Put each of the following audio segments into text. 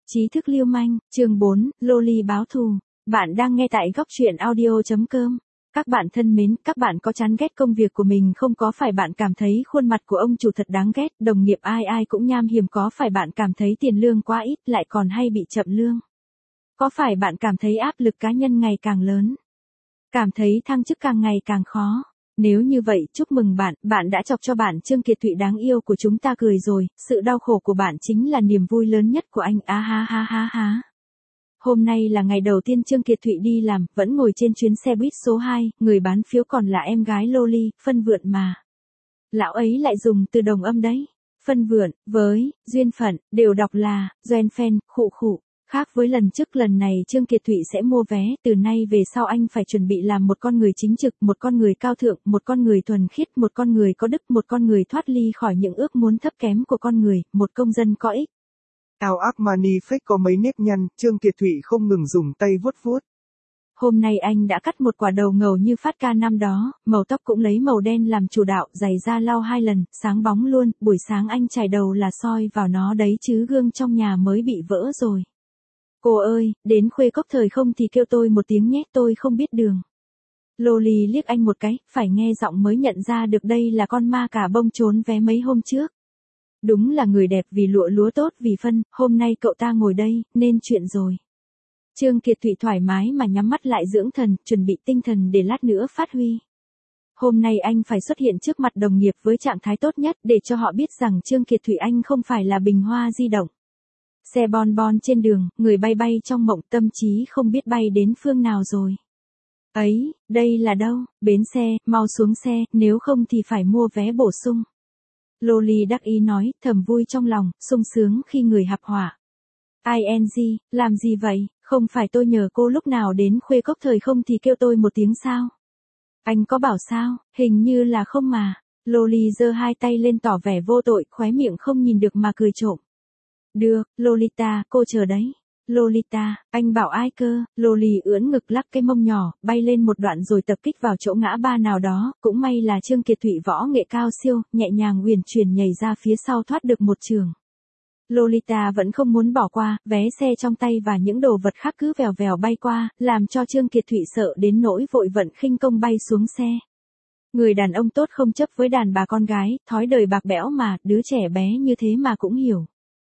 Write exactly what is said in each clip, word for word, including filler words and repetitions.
Trí thức lưu manh, chương bốn, Loli báo thù. Bạn đang nghe tại góc truyện audio chấm com. Các bạn thân mến, các bạn có chán ghét công việc của mình không? Có phải bạn cảm thấy khuôn mặt của ông chủ thật đáng ghét, đồng nghiệp ai ai cũng nham hiểm? Có phải bạn cảm thấy tiền lương quá ít lại còn hay bị chậm lương? Có phải bạn cảm thấy áp lực cá nhân ngày càng lớn? Cảm thấy thăng chức càng ngày càng khó? Nếu như vậy, chúc mừng bạn, bạn đã chọc cho bạn Trương Kiệt Thụy đáng yêu của chúng ta cười rồi, sự đau khổ của bạn chính là niềm vui lớn nhất của anh, á ha ha ha ha. Hôm nay là ngày đầu tiên Trương Kiệt Thụy đi làm, vẫn ngồi trên chuyến xe buýt số hai, người bán phiếu còn là em gái Loli, Phân Vượn mà. Lão ấy lại dùng từ đồng âm đấy. Phân Vượn, với, duyên phận, đều đọc là, doen phen, khụ khụ. Khác với lần trước, lần này Trương Kiệt Thụy sẽ mua vé, từ nay về sau anh phải chuẩn bị làm một con người chính trực, một con người cao thượng, một con người thuần khiết, một con người có đức, một con người thoát ly khỏi những ước muốn thấp kém của con người, một công dân có ích. Áo Armani fake có mấy nếp nhăn, Trương Kiệt Thụy không ngừng dùng tay vuốt vuốt. Hôm nay anh đã cắt một quả đầu ngầu như phát ca năm đó, màu tóc cũng lấy màu đen làm chủ đạo, giày da lau hai lần, sáng bóng luôn, buổi sáng anh chải đầu là soi vào nó đấy chứ gương trong nhà mới bị vỡ rồi. Cô ơi, đến Khuê Cốc thời không thì kêu tôi một tiếng nhé, tôi không biết đường. Loli liếc anh một cái, phải nghe giọng mới nhận ra được đây là con ma cả bông trốn vé mấy hôm trước. Đúng là người đẹp vì lụa lúa tốt vì phân, hôm nay cậu ta ngồi đây, nên chuyện rồi. Trương Kiệt Thụy thoải mái mà nhắm mắt lại dưỡng thần, chuẩn bị tinh thần để lát nữa phát huy. Hôm nay anh phải xuất hiện trước mặt đồng nghiệp với trạng thái tốt nhất để cho họ biết rằng Trương Kiệt Thụy anh không phải là bình hoa di động. Xe bon bon trên đường, người bay bay trong mộng, tâm trí không biết bay đến phương nào rồi. Ấy, đây là đâu? Bến xe, mau xuống xe, nếu không thì phải mua vé bổ sung. Loli đắc ý nói, thầm vui trong lòng, sung sướng khi người hạp họa. i en giê, làm gì vậy? Không phải tôi nhờ cô lúc nào đến Khuê Cốc thời không thì kêu tôi một tiếng sao? Anh có bảo sao? Hình như là không mà. Loli giơ hai tay lên tỏ vẻ vô tội, khóe miệng không nhìn được mà cười trộm. Được, Lolita, cô chờ đấy. Lolita, anh bảo ai cơ? Loli ưỡn ngực lắc cái mông nhỏ, bay lên một đoạn rồi tập kích vào chỗ ngã ba nào đó, cũng may là Trương Kiệt Thụy võ nghệ cao siêu, nhẹ nhàng uyển chuyển nhảy ra phía sau thoát được một trường. Lolita vẫn không muốn bỏ qua, vé xe trong tay và những đồ vật khác cứ vèo vèo bay qua, làm cho Trương Kiệt Thụy sợ đến nỗi vội vận khinh công bay xuống xe. Người đàn ông tốt không chấp với đàn bà con gái, thói đời bạc bẽo mà, đứa trẻ bé như thế mà cũng hiểu.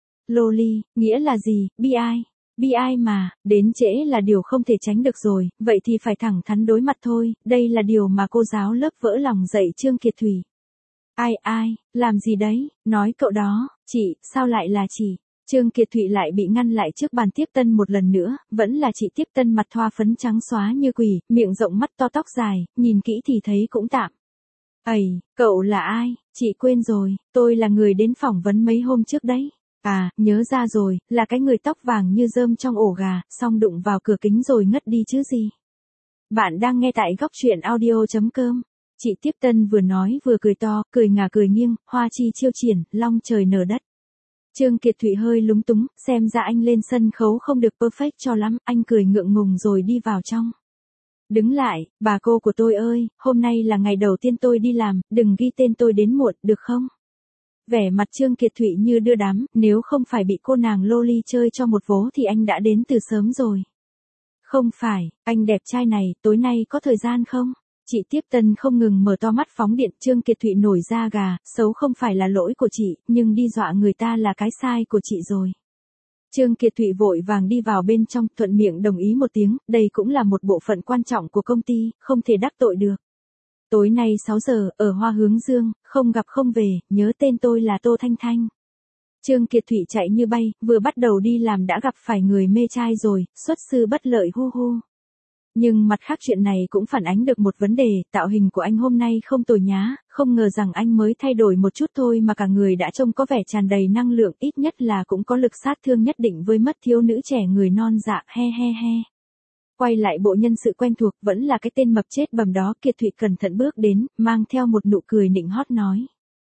Loli, nghĩa là gì? Bi ai? Bi ai mà, đến trễ là điều không thể tránh được rồi, vậy thì phải thẳng thắn đối mặt thôi, đây là điều mà cô giáo lớp vỡ lòng dạy Trương Kiệt Thụy. Ai ai, làm gì đấy, nói cậu đó, chị, sao lại là chị? Trương Kiệt Thụy lại bị ngăn lại trước bàn tiếp tân một lần nữa, vẫn là chị tiếp tân mặt thoa phấn trắng xóa như quỷ, miệng rộng mắt to tóc dài, nhìn kỹ thì thấy cũng tạm. Ây, cậu là ai? Chị quên rồi, tôi là người đến phỏng vấn mấy hôm trước đấy. À, nhớ ra rồi, là cái người tóc vàng như rơm trong ổ gà, xong đụng vào cửa kính rồi ngất đi chứ gì. Bạn đang nghe tại góc truyện audio chấm com. Chị tiếp tân vừa nói vừa cười to, cười ngả cười nghiêng, hoa chi chiêu triển, long trời nở đất. Trương Kiệt Thụy hơi lúng túng, xem ra anh lên sân khấu không được perfect cho lắm, anh cười ngượng ngùng rồi đi vào trong. Đứng lại, bà cô của tôi ơi, hôm nay là ngày đầu tiên tôi đi làm, đừng ghi tên tôi đến muộn, được không? Vẻ mặt Trương Kiệt Thụy như đưa đám, nếu không phải bị cô nàng Loli chơi cho một vố thì anh đã đến từ sớm rồi. Không phải, anh đẹp trai này, tối nay có thời gian không? Chị tiếp tân không ngừng mở to mắt phóng điện. Trương Kiệt Thụy nổi da gà, xấu không phải là lỗi của chị, nhưng đi dọa người ta là cái sai của chị rồi. Trương Kiệt Thụy vội vàng đi vào bên trong, thuận miệng đồng ý một tiếng, đây cũng là một bộ phận quan trọng của công ty, không thể đắc tội được. Tối nay sáu giờ, ở Hoa Hướng Dương, không gặp không về, nhớ tên tôi là Tô Thanh Thanh. Trương Kiệt Thụy chạy như bay, vừa bắt đầu đi làm đã gặp phải người mê trai rồi, xuất sư bất lợi hu hu. Nhưng mặt khác chuyện này cũng phản ánh được một vấn đề, tạo hình của anh hôm nay không tồi nhá, không ngờ rằng anh mới thay đổi một chút thôi mà cả người đã trông có vẻ tràn đầy năng lượng, ít nhất là cũng có lực sát thương nhất định với mất thiếu nữ trẻ người non dạ, he he he. Quay lại bộ nhân sự quen thuộc, vẫn là cái tên mập chết bầm đó. Kiệt Thụy cẩn thận bước đến, mang theo một nụ cười nịnh hót nói.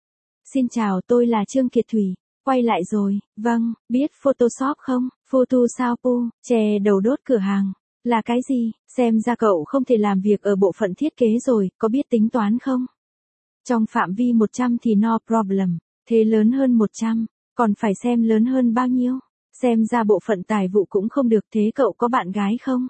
Xin chào, tôi là Trương Kiệt Thụy. Quay lại rồi, vâng, biết Photoshop không? Photoshop, che đầu đốt cửa hàng. Là cái gì? Xem ra cậu không thể làm việc ở bộ phận thiết kế rồi, có biết tính toán không? Trong phạm vi một trăm thì no problem, thế lớn hơn một trăm, còn phải xem lớn hơn bao nhiêu? Xem ra bộ phận tài vụ cũng không được, thế cậu có bạn gái không?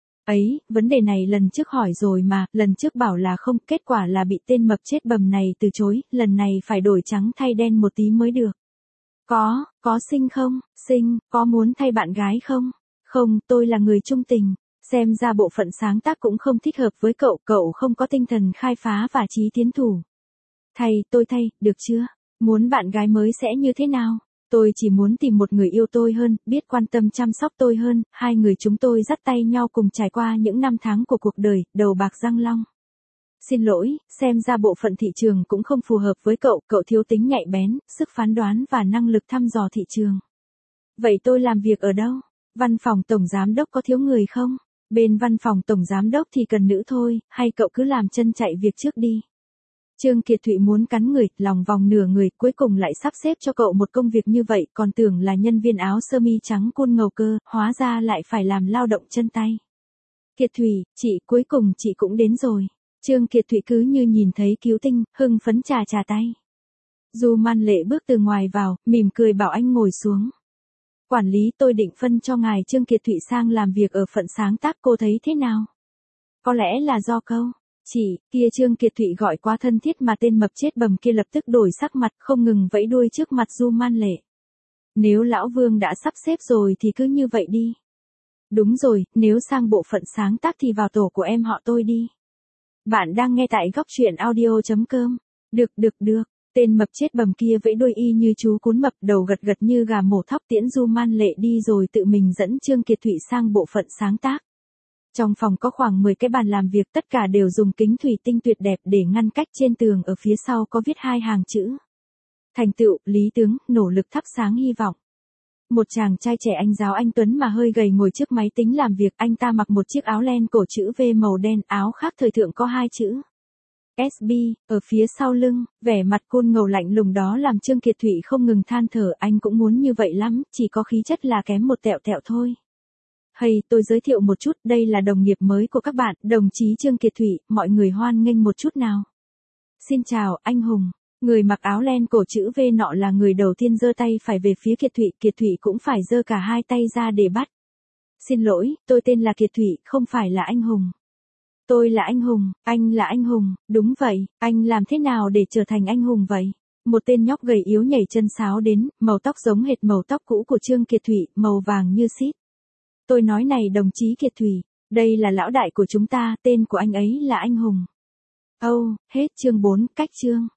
Ấy, vấn đề này lần trước hỏi rồi mà, lần trước bảo là không, kết quả là bị tên mập chết bầm này từ chối, lần này phải đổi trắng thay đen một tí mới được. Có, có xinh không? Xinh, có muốn thay bạn gái không? Không, tôi là người trung tình. Xem ra bộ phận sáng tác cũng không thích hợp với cậu, cậu không có tinh thần khai phá và trí tiến thủ. Thay, tôi thay, được chưa? Muốn bạn gái mới sẽ như thế nào? Tôi chỉ muốn tìm một người yêu tôi hơn, biết quan tâm chăm sóc tôi hơn, hai người chúng tôi dắt tay nhau cùng trải qua những năm tháng của cuộc đời, đầu bạc răng long. Xin lỗi, xem ra bộ phận thị trường cũng không phù hợp với cậu, cậu thiếu tính nhạy bén, sức phán đoán và năng lực thăm dò thị trường. Vậy tôi làm việc ở đâu? Văn phòng tổng giám đốc có thiếu người không? Bên văn phòng tổng giám đốc thì cần nữ thôi, hay cậu cứ làm chân chạy việc trước đi. Trương Kiệt Thụy muốn cắn người, lòng vòng nửa người, cuối cùng lại sắp xếp cho cậu một công việc như vậy, còn tưởng là nhân viên áo sơ mi trắng côn ngầu cơ, hóa ra lại phải làm lao động chân tay. Kiệt Thụy, chị, cuối cùng chị cũng đến rồi. Trương Kiệt Thụy cứ như nhìn thấy cứu tinh, hưng phấn trà trà tay. Du Man Lệ bước từ ngoài vào, mỉm cười bảo anh ngồi xuống. Quản lý, tôi định phân cho ngài Trương Kiệt Thụy sang làm việc ở phận sáng tác, cô thấy thế nào? Có lẽ là do câu Chị, kia Trương Kiệt Thụy gọi quá thân thiết mà tên mập chết bầm kia lập tức đổi sắc mặt, không ngừng vẫy đuôi trước mặt Du Man Lệ. Nếu lão Vương đã sắp xếp rồi thì cứ như vậy đi. Đúng rồi, nếu sang bộ phận sáng tác thì vào tổ của em họ tôi đi. Bạn đang nghe tại góc truyện audio chấm com. Được được được, tên mập chết bầm kia vẫy đuôi y như chú cún mập, đầu gật gật như gà mổ thóc tiễn Du Man Lệ đi rồi tự mình dẫn Trương Kiệt Thụy sang bộ phận sáng tác. Trong phòng có khoảng mười cái bàn làm việc, tất cả đều dùng kính thủy tinh tuyệt đẹp để ngăn cách, trên tường ở phía sau có viết hai hàng chữ. Thành tựu, lý tướng, nỗ lực thắp sáng hy vọng. Một chàng trai trẻ anh giáo anh tuấn mà hơi gầy ngồi trước máy tính làm việc, anh ta mặc một chiếc áo len cổ chữ V màu đen, áo khác thời thượng có hai chữ ét bê, ở phía sau lưng, vẻ mặt côn ngầu lạnh lùng đó làm Trương Kiệt Thụy không ngừng than thở, anh cũng muốn như vậy lắm, chỉ có khí chất là kém một tẹo tẹo thôi. Hay, tôi giới thiệu một chút, đây là đồng nghiệp mới của các bạn, đồng chí Trương Kiệt Thụy, mọi người hoan nghênh một chút nào. Xin chào, anh Hùng. Người mặc áo len cổ chữ V nọ là người đầu tiên giơ tay phải về phía Kiệt Thụy, Kiệt Thụy cũng phải giơ cả hai tay ra để bắt. Xin lỗi, tôi tên là Kiệt Thụy, không phải là anh Hùng. Tôi là anh Hùng, anh là anh Hùng, đúng vậy, anh làm thế nào để trở thành anh Hùng vậy? Một tên nhóc gầy yếu nhảy chân sáo đến, màu tóc giống hệt màu tóc cũ của Trương Kiệt Thụy, màu vàng như xít. Tôi nói này đồng chí Kiệt Thụy, đây là lão đại của chúng ta, tên của anh ấy là anh Hùng. Âu, oh, hết chương bốn, cách chương.